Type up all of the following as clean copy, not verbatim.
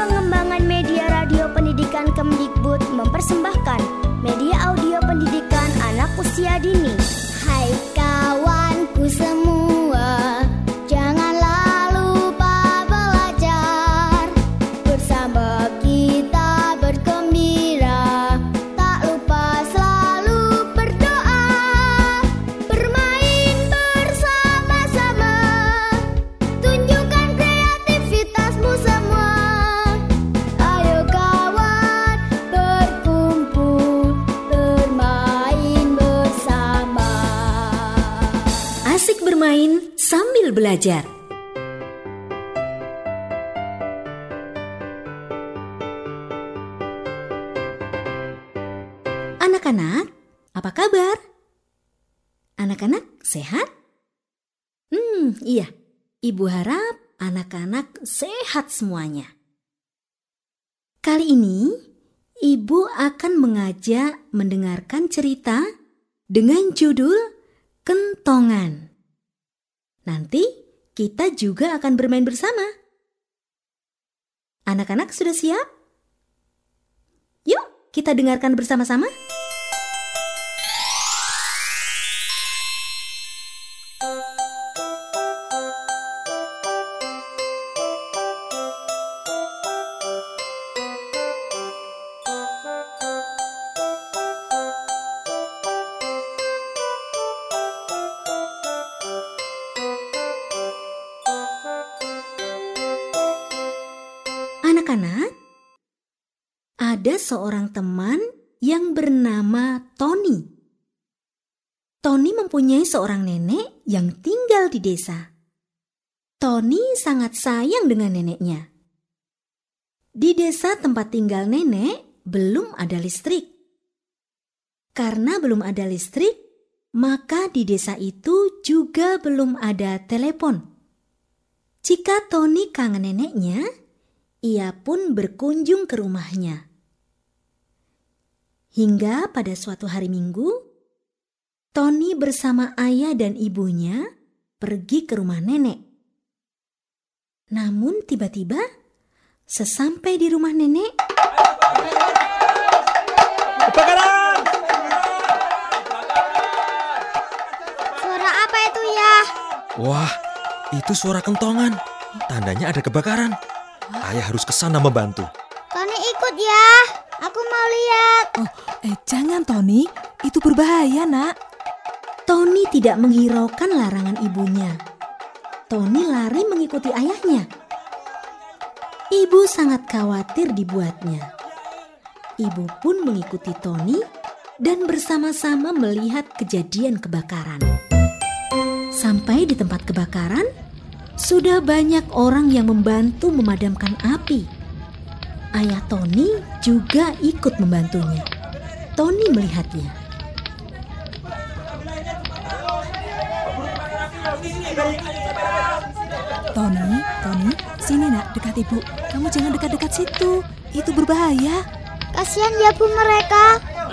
Pengembangan Media Radio Pendidikan Kemdikbud mempersembahkan media audio pendidikan anak usia dini. Hai kawanku semua, janganlah lupa belajar. Bersama kita bergembira, tak lupa selalu berdoa. Bermain bersama-sama, tunjukkan kreativitasmu semua. Ayo kawan, berkumpul, bermain bersama. Asik bermain sambil belajar. Anak-anak, apa kabar? Anak-anak sehat? Iya. Ibu harap anak-anak sehat semuanya. Kali ini, Ibu akan mengajak mendengarkan cerita dengan judul Kentongan. Nanti kita juga akan bermain bersama. Anak-anak sudah siap? Yuk, kita dengarkan bersama-sama. Anak-anak, ada seorang teman yang bernama Tony. Tony mempunyai seorang nenek yang tinggal di desa. Tony sangat sayang dengan neneknya. Di desa tempat tinggal nenek belum ada listrik. Karena belum ada listrik, maka di desa itu juga belum ada telepon. Jika Tony kangen neneknya, ia pun berkunjung ke rumahnya. Hingga pada suatu hari Minggu, Tony bersama ayah dan ibunya pergi ke rumah nenek. Namun tiba-tiba, sesampai di rumah nenek, Kebakaran! Suara apa itu ya? Wah, itu suara kentongan. Tandanya ada kebakaran. Ayah harus ke sana membantu. Tony ikut ya, aku mau lihat. Jangan Tony, itu berbahaya nak. Tony tidak menghiraukan larangan ibunya. Tony lari mengikuti ayahnya. Ibu sangat khawatir dibuatnya. Ibu pun mengikuti Tony dan bersama-sama melihat kejadian kebakaran. Sampai di tempat kebakaran, sudah banyak orang yang membantu memadamkan api. Ayah Tony juga ikut membantunya. Tony melihatnya. Tony, sini nak, dekat ibu. Kamu jangan dekat-dekat situ, itu berbahaya. Kasihan ya bu mereka.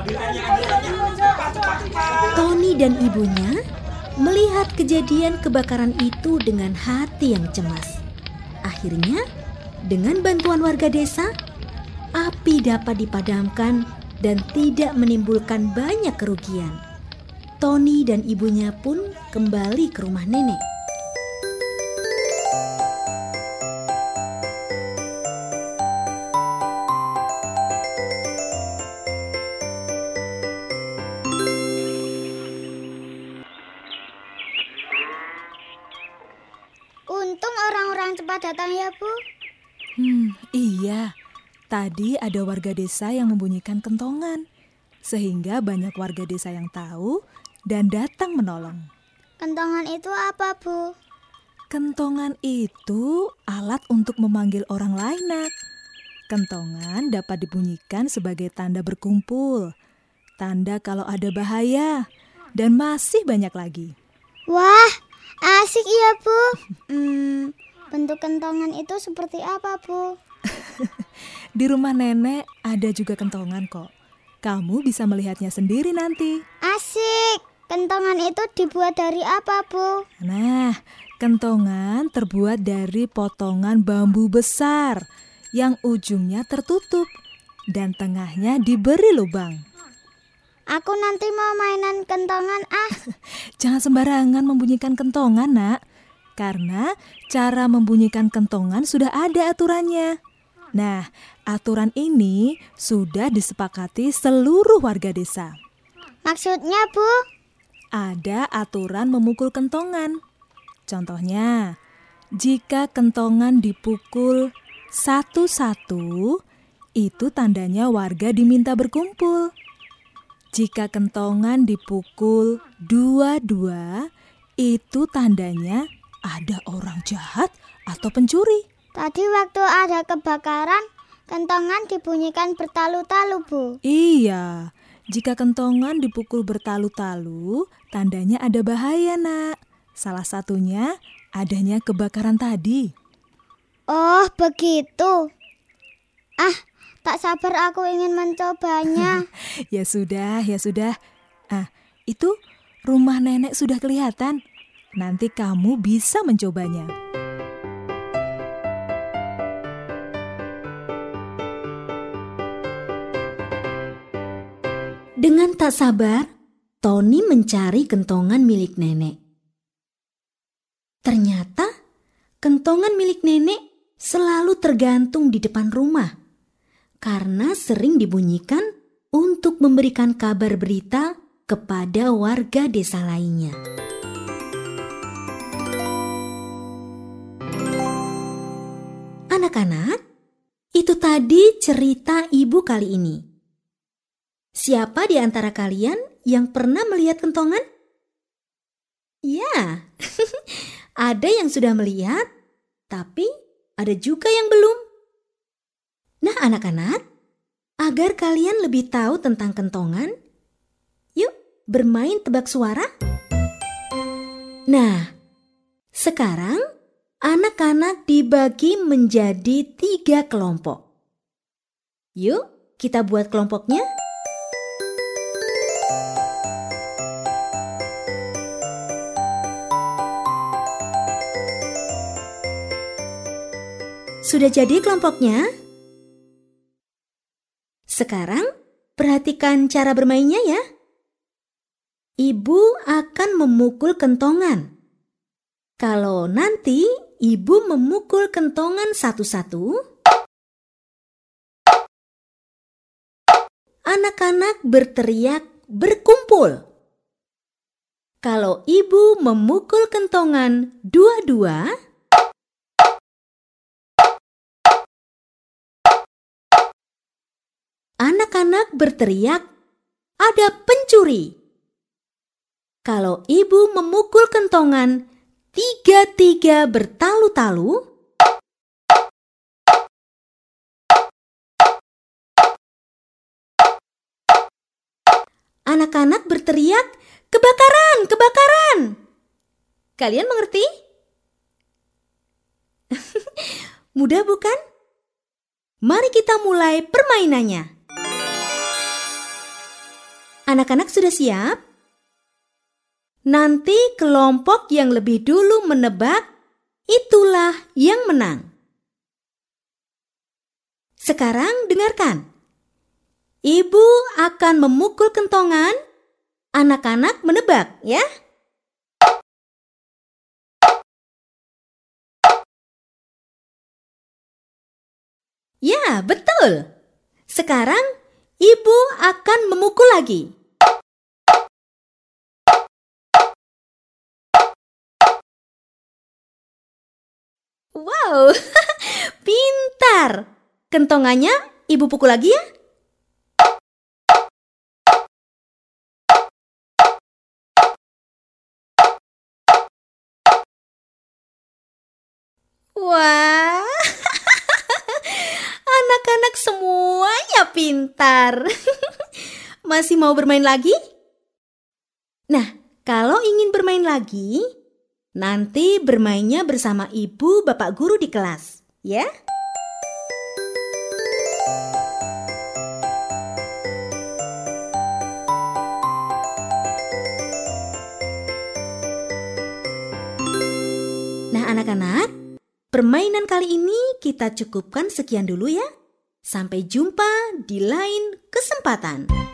Tony dan ibunya melihat kejadian kebakaran itu dengan hati yang cemas. Akhirnya, dengan bantuan warga desa, api dapat dipadamkan dan tidak menimbulkan banyak kerugian. Tony dan ibunya pun kembali ke rumah nenek. Untung orang-orang cepat datang ya bu. Iya. Tadi ada warga desa yang membunyikan kentongan, sehingga banyak warga desa yang tahu dan datang menolong. Kentongan itu apa bu? Kentongan itu alat untuk memanggil orang lain nak. Kentongan dapat dibunyikan sebagai tanda berkumpul, tanda kalau ada bahaya, dan masih banyak lagi. Wah, asik ya bu. Bentuk kentongan itu seperti apa bu? Di rumah nenek ada juga kentongan kok. Kamu bisa melihatnya sendiri nanti. Asik. Kentongan itu dibuat dari apa bu? Nah, kentongan terbuat dari potongan bambu besar yang ujungnya tertutup dan tengahnya diberi lubang. Aku nanti mau mainan kentongan ah. Jangan sembarangan membunyikan kentongan, Nak. Karena cara membunyikan kentongan sudah ada aturannya. Nah, aturan ini sudah disepakati seluruh warga desa. Maksudnya, Bu? Ada aturan memukul kentongan. Contohnya, jika kentongan dipukul satu-satu, itu tandanya warga diminta berkumpul. Jika kentongan dipukul dua-dua, itu tandanya ada orang jahat atau pencuri. Tadi waktu ada kebakaran, kentongan dibunyikan bertalu-talu, Bu. Iya, jika kentongan dipukul bertalu-talu, tandanya ada bahaya, Nak. Salah satunya adanya kebakaran tadi. Oh, begitu. Ah, tak sabar aku ingin mencobanya. Ya sudah, ya sudah. Ah, itu rumah nenek sudah kelihatan. Nanti kamu bisa mencobanya. Dengan tak sabar, Tony mencari kentongan milik nenek. Ternyata kentongan milik nenek selalu tergantung di depan rumah karena sering dibunyikan untuk memberikan kabar berita kepada warga desa lainnya. Anak-anak, itu tadi cerita ibu kali ini. Siapa di antara kalian yang pernah melihat kentongan? Ya, ada yang sudah melihat, tapi ada juga yang belum. Nah, anak-anak, agar kalian lebih tahu tentang kentongan, yuk bermain tebak suara. Nah, sekarang anak-anak dibagi menjadi 3 kelompok. Yuk, kita buat kelompoknya. Sudah jadi kelompoknya? Sekarang perhatikan cara bermainnya ya. Ibu akan memukul kentongan. Kalau nanti ibu memukul kentongan satu-satu, anak-anak berteriak berkumpul. Kalau ibu memukul kentongan dua-dua, anak-anak berteriak, "Ada pencuri!" Kalau ibu memukul kentongan 3-3 bertalu-talu, anak-anak berteriak, "Kebakaran! Kebakaran!" Kalian mengerti? Mudah bukan? Mari kita mulai permainannya. Anak-anak sudah siap? Nanti kelompok yang lebih dulu menebak, itulah yang menang. Sekarang dengarkan. Ibu akan memukul kentongan, anak-anak menebak ya. Ya, betul. Sekarang ibu akan memukul lagi. Wow, pintar. Kentongannya ibu pukul lagi ya. Wah, anak-anak semuanya pintar. Masih mau bermain lagi? Nah, kalau ingin bermain lagi, nanti bermainnya bersama ibu bapak guru di kelas, ya? Nah, anak-anak, Permainan kali ini kita cukupkan sekian dulu ya. Sampai jumpa di lain kesempatan.